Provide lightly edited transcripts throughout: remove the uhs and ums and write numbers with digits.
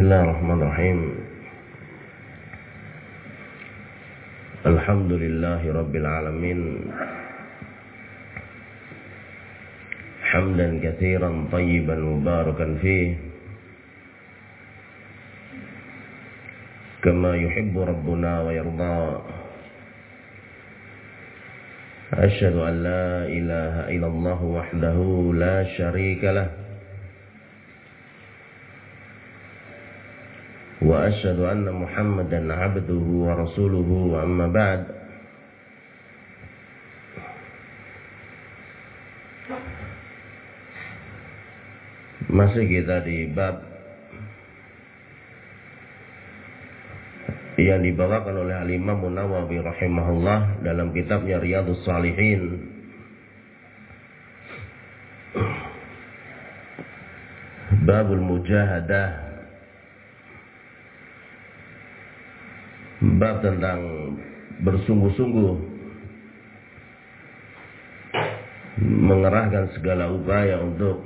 Bismillahirrahmanirrahim. Alhamdulillahi Rabbil Alamin. Hamdan katsiran tayyiban mubarakan fih, kama yuhibbu Rabbuna wa yarda. Asyhadu an la ilaha illallah wahdahu la syarika lah, wa asyhadu anna Muhammadan abduhu wa rasuluhu, wa amma ba'd. Masih kita di bab yang dibawakan oleh Al-Imam Nawawi rahimahullah dalam kitabnya Riyadhus Shalihin. Babul Mujahadah, bab tentang bersungguh-sungguh mengerahkan segala upaya untuk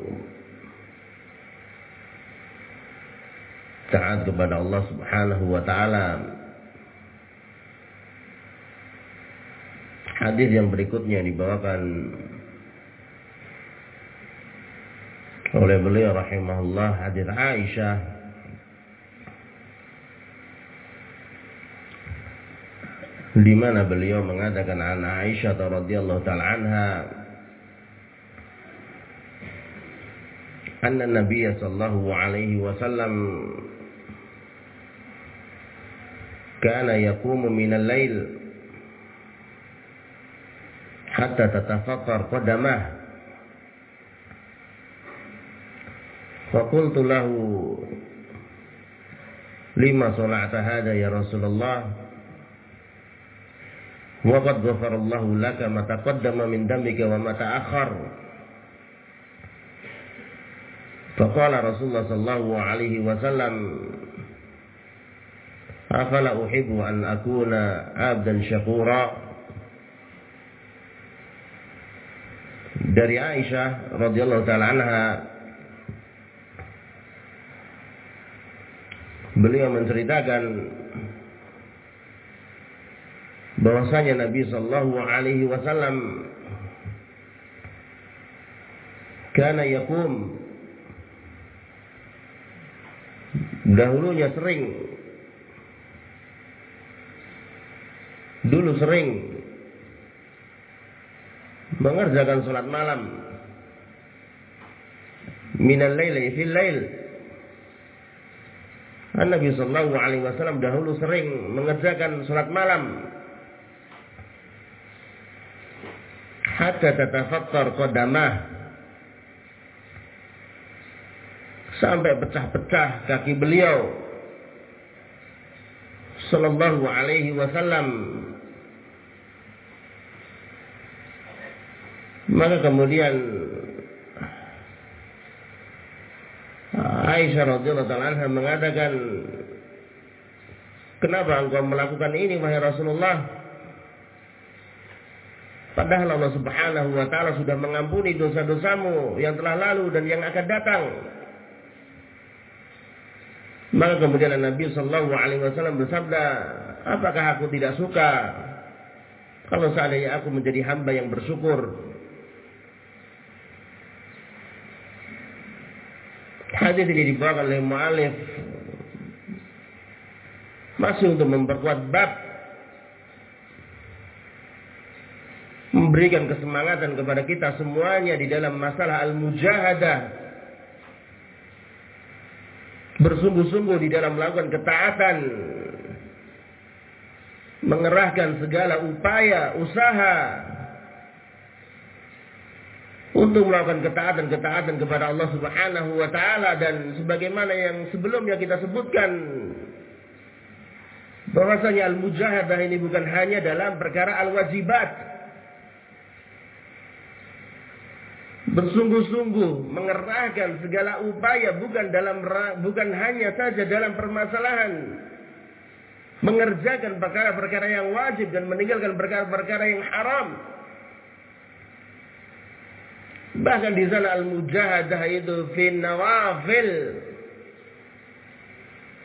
taat kepada Allah Subhanahu wa taala. Hadis yang berikutnya dibawakan oleh beliau rahimahullah, hadis Aisyah di mana beliau mengatakan an Aisyah radhiyallahu taala anha anna Nabiy sallallahu alaihi wasallam kana yaqumu min al-lail hatta tatafaqqar qadamah. Fa qultu lahu lima sala'ta hadha ya Rasulullah, wa qad ghafara Allahu laka ma taqaddama min dambika wa ma ta'akhkhar. Fa qala Rasulullah sallallahu alaihi wasallam, afala uhibbu an akuna abdan syakura. Dari Aisyah radhiyallahu taala anha, beliau menceritakan bahwasanya Nabi sallallahu alaihi wasallam kana yaqum, dahulunya sering mengerjakan salat malam minal laili fil lail. Nabi sallallahu alaihi wasallam dahulu sering mengerjakan salat malam hatta tatafakkar qadamah, sampai pecah-pecah kaki beliau sallallahu alaihi wasallam. Maka kemudian Aisyah radhiyallahu ta'ala anha mengatakan, kenapa engkau melakukan ini wahai Rasulullah? Padahal Allah Subhanahu wa ta'ala sudah mengampuni dosa-dosamu yang telah lalu dan yang akan datang. Maka kemudian Nabi sallallahu alaihi wasallam bersabda, apakah aku tidak suka kalau seandainya aku menjadi hamba yang bersyukur? Hadis ini dibawakan oleh mu'alif masih untuk memperkuat bab memberikan kesemangatan kepada kita semuanya di dalam masalah al-mujahadah, bersungguh-sungguh di dalam melakukan ketaatan, mengerahkan segala upaya, usaha untuk melakukan ketaatan kepada Allah Subhanahu wa taala. Dan sebagaimana yang sebelumnya kita sebutkan, bahwasanya al-mujahadah ini bukan hanya dalam perkara al-wajibat, bersungguh-sungguh mengerahkan segala upaya bukan hanya saja dalam permasalahan mengerjakan perkara-perkara yang wajib dan meninggalkan perkara-perkara yang haram. Bahkan di sana al-mujahadah itu fi nawafil,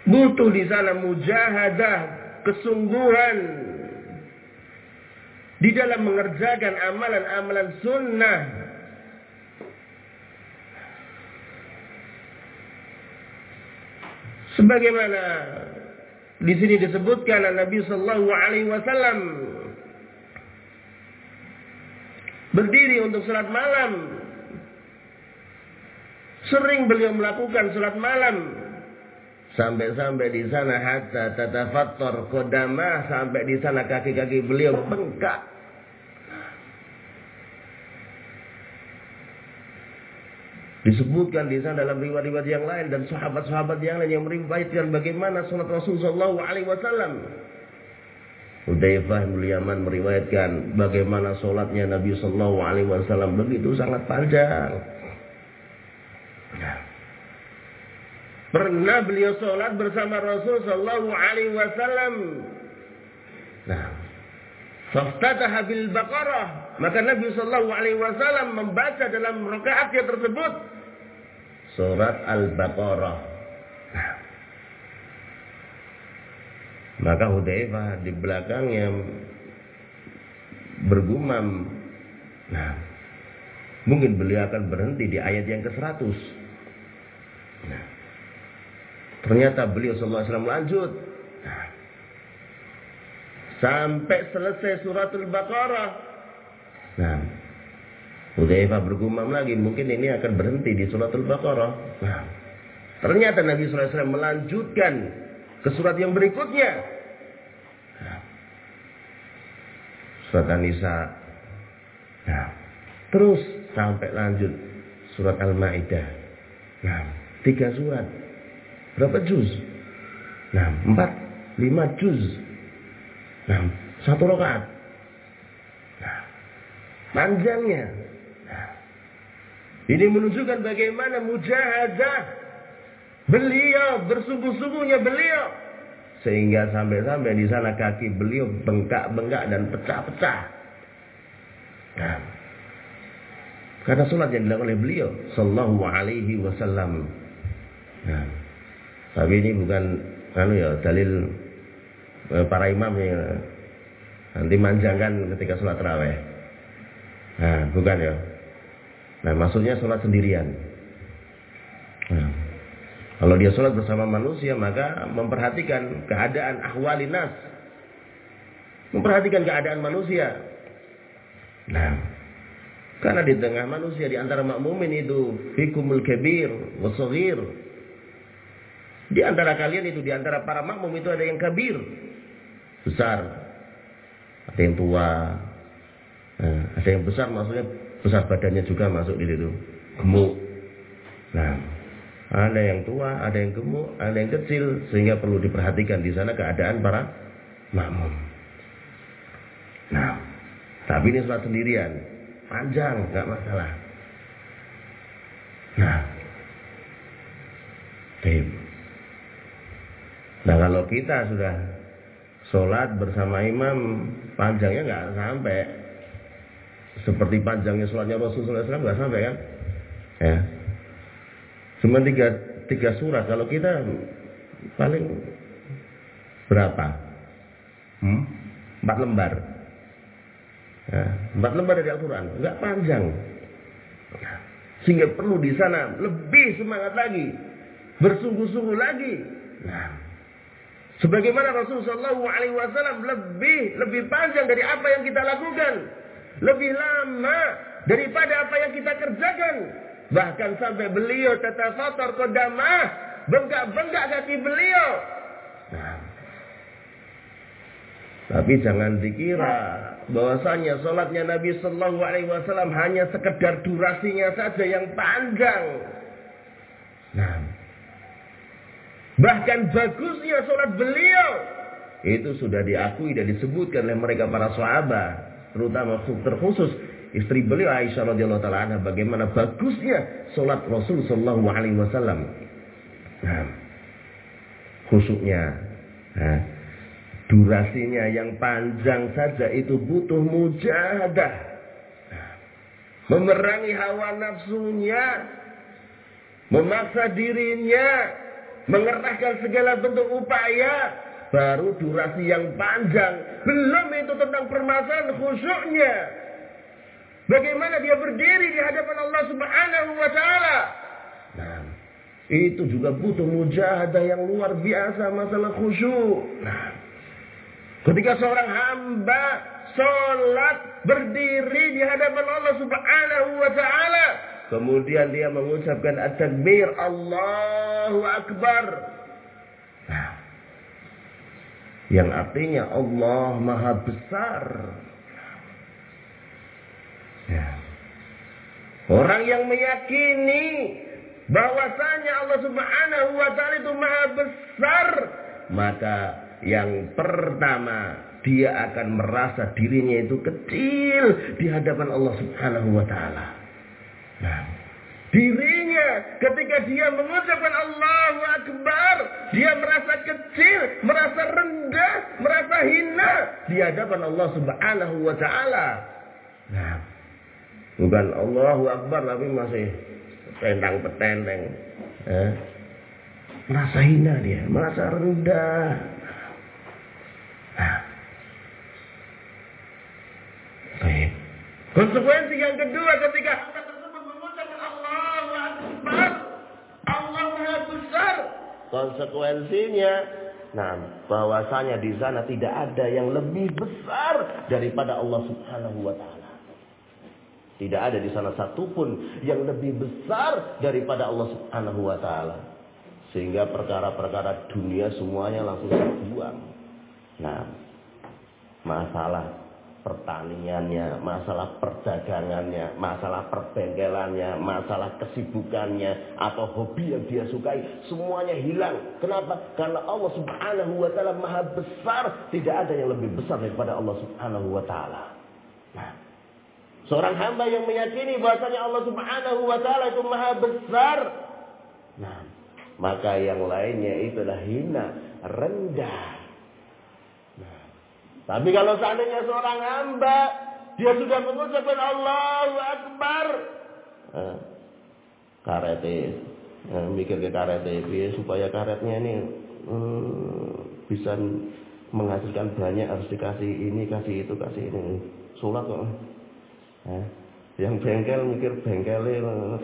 Butuh di sana mujahadah, kesungguhan di dalam mengerjakan amalan-amalan sunnah. Sebagaimana di sini disebutkan Nabi sallallahu alaihi wasallam berdiri untuk salat malam. Sering beliau melakukan salat malam. Sampai-sampai di sana hatta tatafattar qadamah, sampai di sana kaki-kaki beliau bengkak. Disebutkan di sana dalam riwayat-riwayat yang lain dan sahabat-sahabat yang lain yang meriwayatkan bagaimana salat Rasul sallallahu alaihi wasallam. Hudzaifah bin Yaman meriwayatkan bagaimana salatnya Nabi sallallahu alaihi wasallam begitu sangat panjang. Pernah beliau salat bersama Rasul sallallahu alaihi wasallam. Faftataha bil Baqarah, maka Nabi sallallahu alaihi wasallam membaca dalam rakaatnya tersebut surat Al-Baqarah. Maka Hudzaifah di belakangnya bergumam, mungkin beliau akan berhenti di ayat yang ke-100. Ternyata beliau sallallahu alaihi wasallam lanjut sampai selesai suratul Baqarah. Hudzaifah bergumam lagi, mungkin ini akan berhenti di suratul Baqarah. Ternyata Nabi sallallahu alaihi wasallam melanjutkan ke surat yang berikutnya. Surat An-Nisa. Terus sampai lanjut surat Al-Maidah. 3 surat. Berapa juz? 4, 5 juz. 1 rakaat. Panjangnya. Ini menunjukkan bagaimana mujahadah beliau, bersungguh-sungguhnya beliau, sehingga sampai-sampai di sana kaki beliau bengkak-bengkak dan pecah-pecah. Karena salat yang dilakukan oleh beliau sallallahu alaihi wasallam. Tapi ini bukan dalil para imam yang nanti manjangkan ketika sholat tarawih. Bukan ya. Maksudnya sholat sendirian. Kalau dia sholat bersama manusia, maka memperhatikan keadaan ahwalinas, memperhatikan keadaan manusia. Karena di tengah manusia, di antara makmumin itu fikumul kabir wasaghir. Di antara kalian itu, di antara para makmum itu ada yang kabir, besar, ada yang tua, ada yang besar, maksudnya besar badannya juga masuk di situ, gemuk. Ada yang tua, ada yang gemuk, ada yang kecil, sehingga perlu diperhatikan di sana keadaan para makmum. Tapi ini sholat sendirian, panjang, nggak masalah. Kalau kita sudah sholat bersama imam, panjangnya nggak sampai seperti panjangnya sholatnya Rasulullah SAW, nggak sampai kan? Cuma tiga surat. Kalau kita paling berapa? 4 lembar. 4 lembar dari Al-Quran, nggak panjang. Sehingga perlu di sana lebih semangat lagi, bersungguh-sungguh lagi. Sebagaimana Rasulullah SAW lebih panjang dari apa yang kita lakukan, lebih lama daripada apa yang kita kerjakan. Bahkan sampai beliau tatafattar qadamah, bengkak-bengkak kaki beliau. Tapi jangan dikira bahwasanya salatnya Nabi sallallahu alaihi wasallam hanya sekedar durasinya saja yang panjang. Bahkan bagusnya salat beliau itu sudah diakui dan disebutkan oleh mereka para sahabat, terutama terkhusus istri beliau Aisyah radhiyallahu taala anha, bagaimana bagusnya salat Rasul sallallahu alaihi wasallam. Khusyuknya, durasinya yang panjang saja itu butuh mujahadah, memerangi hawa nafsunya, memaksa dirinya mengerahkan segala bentuk upaya, baru durasi yang panjang. Belum itu tentang permasalahan khusyuknya. Bagaimana dia berdiri di hadapan Allah Subhanahu wa taala. Nah, itu juga butuh mujahadah yang luar biasa masalah khusyuk. Nah, ketika seorang hamba sholat berdiri di hadapan Allah Subhanahu wa taala, kemudian dia mengucapkan at-takbir, Allahu Akbar. Nah, yang artinya Allah Maha Besar. Ya. Orang yang meyakini bahwasanya Allah Subhanahu wa taala itu Maha Besar, maka yang pertama dia akan merasa dirinya itu kecil di hadapan Allah Subhanahu wa taala. Nah, dirinya ketika dia mengucapkan Allahu Akbar, dia merasa kecil, merasa rendah, merasa hina di hadapan Allah Subhanahu wa taala. Nah, bukan Allahu Akbar tapi masih petentang-petenteng. Merasa hina dia, merasa rendah. Nah, baik. Konsekuensi yang kedua ketika hamba tersebut mengucapkan Allahu Akbar, Allah Maha Besar, konsekuensinya, nah, bahwasanya di sana tidak ada yang lebih besar daripada Allah Subhanahu wa taala. Tidak ada di sana satupun yang lebih besar daripada Allah Subhanahu wa taala. Sehingga perkara-perkara dunia semuanya langsung terbuang. Nah, masalah pertaniannya, masalah perdagangannya, masalah perbengkelannya, masalah kesibukannya atau hobi yang dia sukai, semuanya hilang. Kenapa? Karena Allah Subhanahu wa taala Maha Besar, tidak ada yang lebih besar daripada Allah Subhanahu wa taala. Nah, seorang hamba yang meyakini bahwasanya Allah Subhanahu wa taala itu Maha Besar, nah, maka yang lainnya itulah hina, rendah. Tapi kalau seandainya seorang hamba dia sudah mengucapkan Allahu Akbar, karete, mikir ke karete, supaya karetnya ini bisa menghasilkan banyak, harus dikasih ini, kasih itu, kasih ini. Sholat kok. Yang bengkel mikir bengkelnya.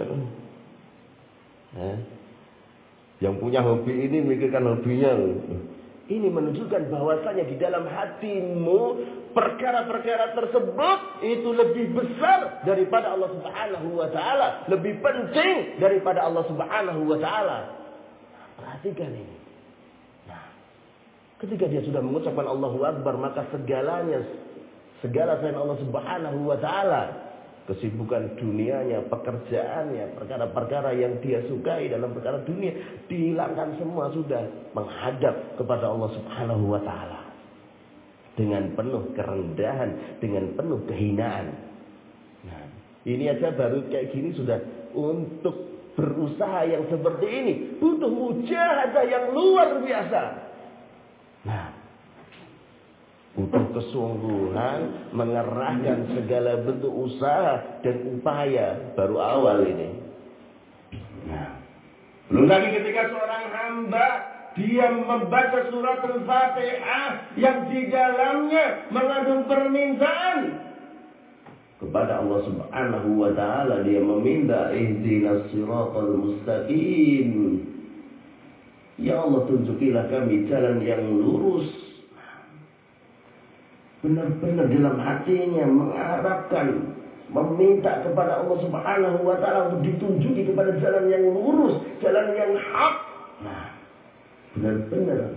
Yang punya hobi ini mikirkan hobinya. Ini menunjukkan bahwasanya di dalam hatimu perkara-perkara tersebut itu lebih besar daripada Allah Subhanahu wa taala, lebih penting daripada Allah Subhanahu wa taala. Perhatikan ini. Nah, ketika dia sudah mengucapkan Allahu Akbar, maka segala selain Allah Subhanahu wa taala, kesibukan dunianya, pekerjaannya, perkara-perkara yang dia sukai dalam perkara dunia, dihilangkan semua, sudah menghadap kepada Allah Subhanahu wa taala dengan penuh kerendahan, dengan penuh kehinaan. Nah, ini aja baru kayak gini sudah. Untuk berusaha yang seperti ini butuh mujahadah yang luar biasa. Nah, butuh kesungguhan, mengerahkan segala bentuk usaha dan upaya, baru awal ini. Nah, belum lagi ketika seorang hamba dia membaca surat Al-Fatihah yang di dalamnya mengandung permintaan kepada Allah Subhanahu wa taala, dia meminta ihdinas siratal mustaqim. Ya Allah, tunjukilah kami jalan yang lurus. Benar-benar dalam hatinya mengharapkan, meminta kepada Allah Subhanahu wa taala untuk ditunjuki kepada jalan yang lurus, jalan yang hak. Nah, benar-benar.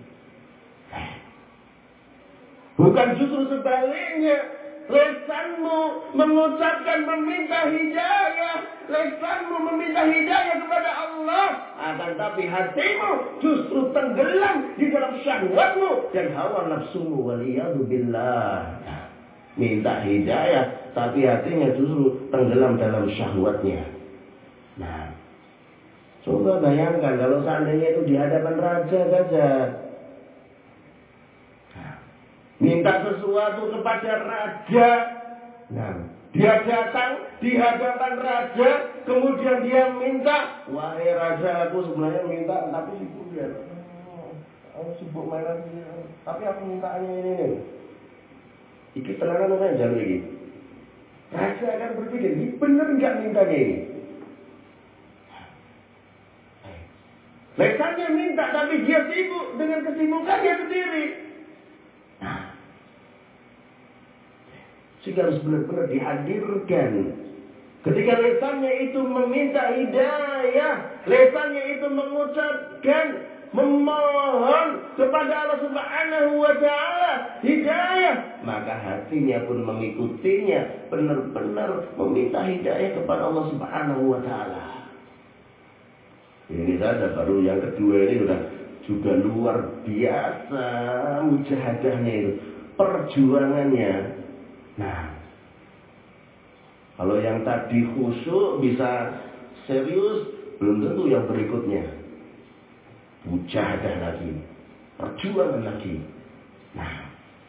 Bukan justru sebaliknya. Lesanmu mengucapkan meminta hidayah, lesanmu meminta hidayah kepada Allah, akan tapi hatimu justru tenggelam di dalam syahwatmu dan hawa nafsumu, waliyadu billah. Minta hidayah tapi hatinya justru tenggelam dalam syahwatnya. Nah, coba bayangkan kalau seandainya itu di hadapan raja saja. Minta sesuatu kepada raja. Nah, Dia datang di hadapan raja, kemudian dia minta, wahai raja, aku sebenarnya minta, tapi sibuk dia. Aku sibuk mainan dia, tapi aku mintanya ini. Iki tenanan orang yang ini. Raja akan berpikir, ini benar nggak mintanya ini? Lesannya minta, tapi dia sibuk dengan kesibukannya sendiri. Sehingga harus benar-benar dihadirkan. Ketika lesannya itu meminta hidayah, lesannya itu mengucapkan, memohon kepada Allah Subhanahu wa Ta'ala hidayah, maka hatinya pun mengikutinya, benar-benar meminta hidayah kepada Allah Subhanahu wa Ta'ala. Ini saja baru yang kedua ini sudah juga luar biasa mujahadahnya itu, perjuangannya. Nah, kalau yang tadi khusyuk bisa serius, belum tentu yang berikutnya. Mujahadah lagi, perjuangan lagi. Nah,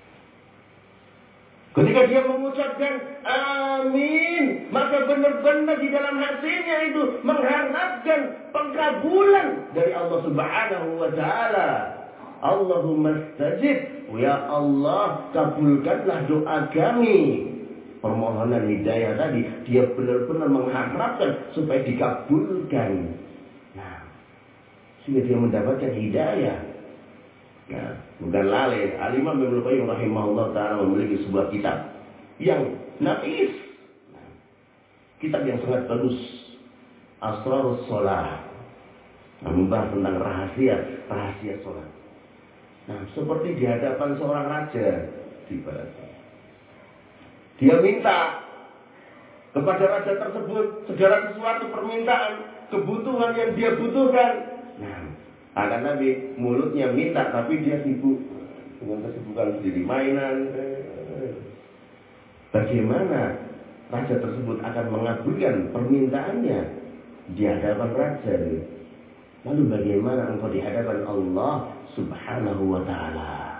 ketika dia mengucapkan amin, maka benar-benar di dalam hatinya itu mengharapkan pengkabulan dari Allah Subhanahu wa Ta'ala. Allahumma stajib, ya Allah, kabulkanlah doa kami. Permohonan hidayah tadi, dia benar-benar mengharapkan supaya dikabulkan. Nah, sehingga dia mendapatkan hidayah. Nah, bukan lalai. Al-Imam Ibnu Qayyim rahimahullah ta'ala memiliki sebuah kitab yang nafis. Kitab yang sangat bagus. Asrarus Shalah. Membahas tentang rahasia sholat. Nah, seperti di hadapan seorang raja di barat. Dia minta kepada raja tersebut segala sesuatu permintaan, kebutuhan yang dia butuhkan. Nah, akan Nabi mulutnya minta, tapi dia sibuk dengan kesibukan sendiri, mainan. Bagaimana raja tersebut akan mengabulkan permintaannya di hadapan raja? Lalu bagaimana engkau di hadapan Allah Subhanahu wa Ta'ala?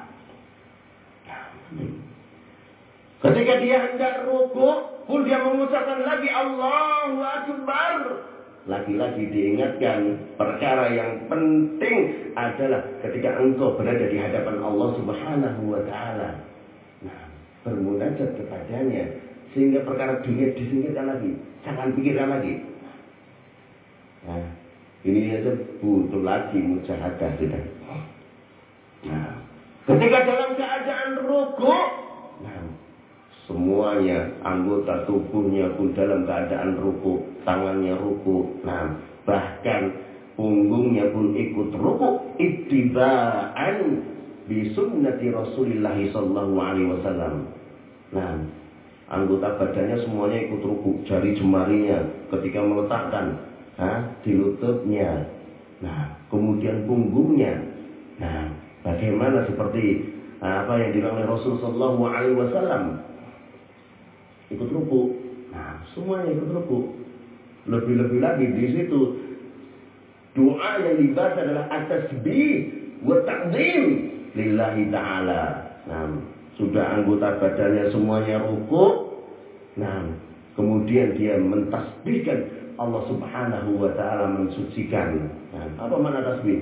Ketika dia hendak rukuk, pun dia mengucapkan lagi Allahu Akbar. Lagi-lagi diingatkan perkara yang penting adalah ketika engkau berada di hadapan Allah Subhanahu wa Ta'ala. Nah, bermunajat kepadanya sehingga perkara dunia disingkirkan lagi, jangan pikirkan lagi. Nah, ini aja butuh lagi mujahadah sudah. Nah, ketika dalam keadaan rukuk, nah, semuanya anggota tubuhnya pun dalam keadaan rukuk, tangannya rukuk, nah, bahkan punggungnya pun ikut rukuk, ittiba'an bi sunnati Rasulillah sallallahu alaihi wasallam. Nah, anggota badannya semuanya ikut rukuk, jari jemarinya ketika meletakkan di lututnya, nah, kemudian punggungnya, nah, bagaimana seperti apa yang dilakukan Rasul sallallahu alaihi wasallam, ikut rukuk. Nah, semuanya ikut rukuk. Lebih-lebih lagi di situ doa yang dibaca adalah at-tasbih wa ta'zim lillahi ta'ala. Nah, sudah anggota badannya semuanya rukuk. Nah, kemudian dia mentasbihkan Allah Subhanahu wa Ta'ala, mensucikan. Nah, apa mana tasbih?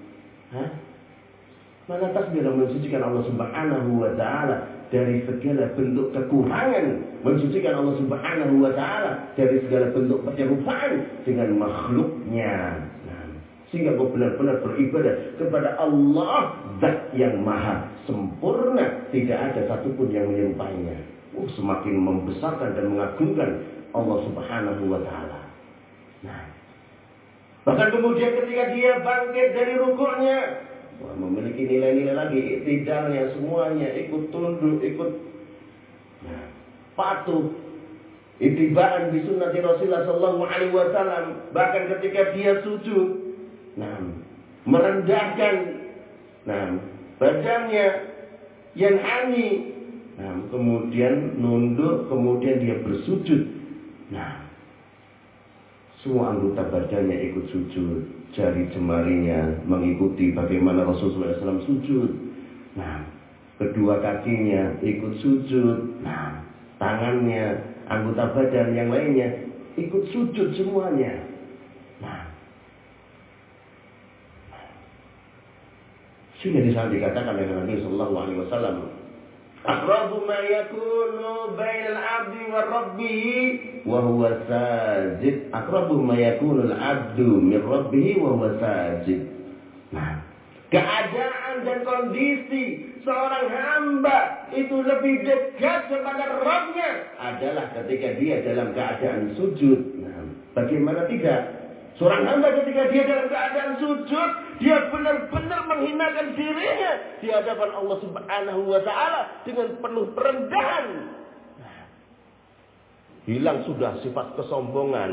Mana tasbih yang mensucikan Allah Subhanahu wa Ta'ala dari segala bentuk kekurangan, mensucikan Allah Subhanahu wa Ta'ala dari segala bentuk penyerupaan dengan makhluknya. Nah, sehingga kau benar-benar beribadah kepada Allah, Zat yang maha sempurna, tidak ada satupun yang menyerupainya. Semakin membesarkan dan mengagungkan Allah Subhanahu wa Ta'ala. Nah, bahkan kemudian ketika dia bangkit dari rukuknya, memiliki nilai-nilai lagi, iktidalnya semuanya ikut tunduk, ikut patuh, ittiba'an bi sunnati Rasulullah sallallahu alaihi wasallam. Bahkan ketika dia sujud, merendahkan badannya, yanhani, kemudian nunduk, kemudian dia bersujud. Semua anggota badannya ikut sujud, jari jemarinya mengikuti bagaimana Rasulullah SAW sujud. Nah, kedua kakinya ikut sujud. Nah, tangannya anggota badan yang lainnya ikut sujud semuanya. Nah, sehingga di sana dikatakan oleh Nabi Sallallahu Alaihi Wasallam, aqrabu ma yakunu bainal abdi wa rabbih wa huwa sajid. Aqrabu ma yakunu al-abdu min rabbih wa huwa sajid. Nah, keadaan dan kondisi seorang hamba itu lebih dekat kepada Rabb-Nya adalah ketika dia dalam keadaan sujud. Nah, bagaimana tidak? Seorang hamba ketika dia dalam keadaan sujud, dia benar-benar menghinakan dirinya di hadapan Allah Subhanahu wa Ta'ala dengan penuh perendahan. Hilang sudah sifat kesombongan.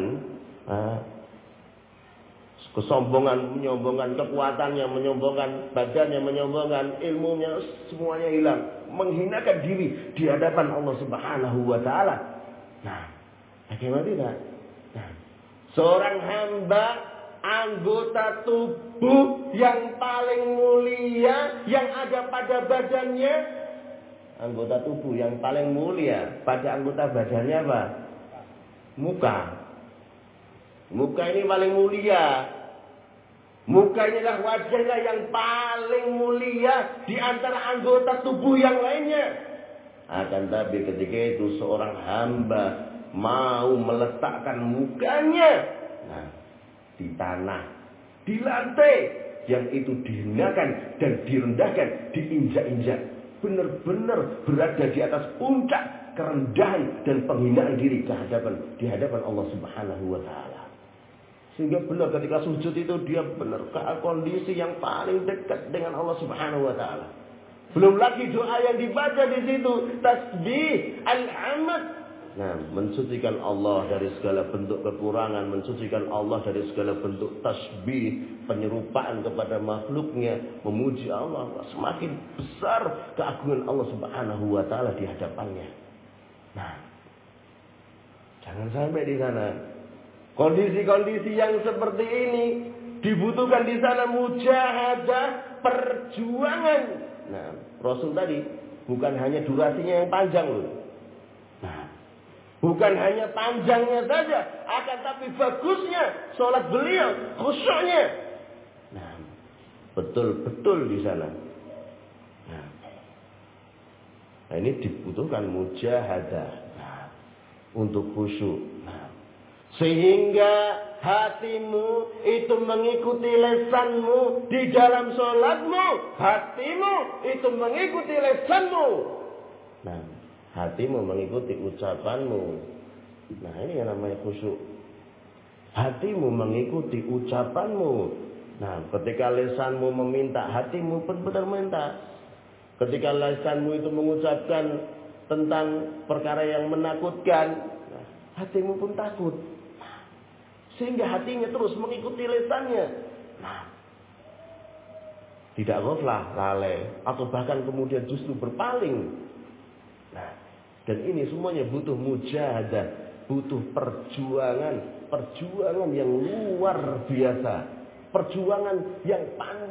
Kesombongan, menyombongkan kekuatannya, menyombongkan badannya, menyombongkan ilmunya, semuanya hilang. Menghinakan diri di hadapan Allah Subhanahu wa Ta'ala. Nah, bagaimana tidak? Nah, seorang hamba, anggota tubuh yang paling mulia yang ada pada badannya, anggota tubuh yang paling mulia pada anggota badannya apa? Muka. Muka ini paling mulia. Muka inilah wajahnya yang paling mulia di antara anggota tubuh yang lainnya. Akan tapi ketika itu seorang hamba mau meletakkan mukanya di tanah, di lantai, yang itu dihinakan dan direndahkan, diinjak-injak, benar-benar berada di atas puncak kerendahan dan penghinaan diri di hadapan Allah Subhanahu wa Ta'ala. Sehingga benar ketika sujud itu dia benar ke kondisi yang paling dekat dengan Allah Subhanahu wa Ta'ala. Belum lagi doa yang dibaca di situ, tasbih, alhamd. Nah, mensucikan Allah dari segala bentuk kekurangan, mensucikan Allah dari segala bentuk tasbih, penyerupaan kepada makhluknya, memuji Allah. Semakin besar keagungan Allah Subhanahu wa Ta'ala di hadapannya. Nah, jangan sampai di sana. Kondisi-kondisi yang seperti ini dibutuhkan di sana mujahadah, perjuangan. Nah, Rasul tadi bukan hanya durasinya yang panjang loh. Nah, bukan hanya panjangnya saja, akan tapi bagusnya sholat beliau, khusyuknya. Nah, betul-betul di sana. Nah, ini dibutuhkan mujahadah untuk khusyuk. Sehingga hatimu itu mengikuti lesanmu di dalam sholatmu. Hatimu itu mengikuti lesanmu. Nah, hatimu mengikuti ucapanmu. Nah, ini yang namanya khusyuk. Hatimu mengikuti ucapanmu. Nah, ketika lesanmu meminta, hatimu pun benar minta. Ketika lesanmu itu mengucapkan tentang perkara yang menakutkan, nah, hatimu pun takut. Sehingga hatinya terus mengikuti lesannya. Nah, tidak ghaflah, lalai, atau bahkan kemudian justru berpaling. Nah, dan ini semuanya butuh mujahadah, butuh perjuangan, perjuangan yang luar biasa, perjuangan yang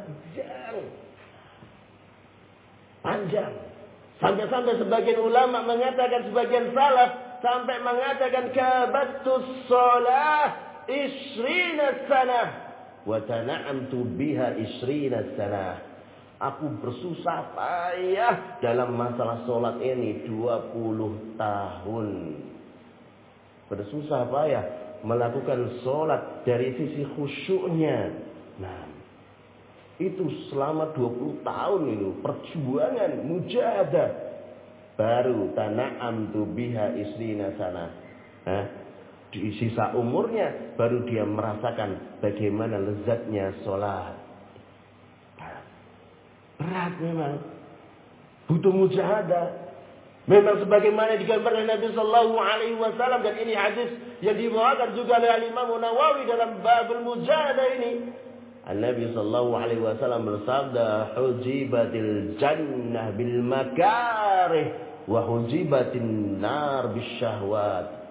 panjang. Sampai-sampai sebagian ulama mengatakan, sebagian salaf sampai mengatakan kabattus shalah 20 sanah wa tana'amtu biha 20 sanah. Aku bersusah payah dalam masalah sholat ini 20 tahun. Bersusah payah melakukan sholat dari sisi khusyuknya. Nah, itu selama 20 tahun itu perjuangan, mujahadah. Baru tana'amtu biha 20 sanah. Di sisa umurnya baru dia merasakan bagaimana lezatnya sholat. Berat memang, butuh mujahadah. Memang sebagaimana digambarkan Nabi Sallallahu Alaihi Wasallam, dan ini hadis yang dibawakan juga oleh Imam Nawawi dalam babul mujahadah ini. Nabi Sallallahu Alaihi Wasallam bersabda, "Hujibatil jannah bil makarih, wa hujibatin nar bis syahwat."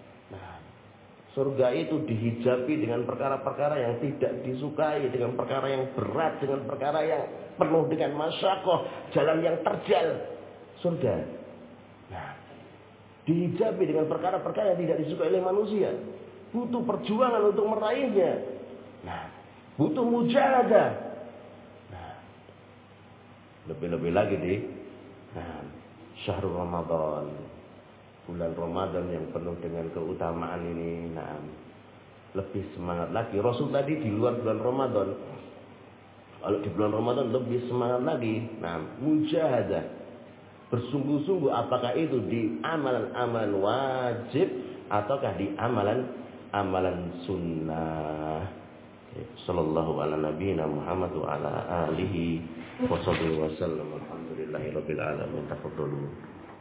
Surga itu dihijabi dengan perkara-perkara yang tidak disukai, dengan perkara yang berat, dengan perkara yang penuh dengan masyakoh, jalan yang terjal. Surga. Nah, Dihijabi dengan perkara-perkara yang tidak disukai oleh manusia. Butuh perjuangan untuk meraihnya. Nah, butuh mujahadah. Nah, lebih-lebih lagi di syahrul Ramadan. Bulan Ramadan yang penuh dengan keutamaan ini. Nah, lebih semangat lagi. Rasul tadi di luar bulan Ramadan. Kalau di bulan Ramadan lebih semangat lagi. Nah, mujahadah. Bersungguh-sungguh apakah itu di amalan-amalan wajib ataukah di amalan sunnah. Sallallahu ala nabiyina Muhammad wa ala alihi wa sahbihi wa sallam. Alhamdulillahirabbil alamin. Tafadhalu.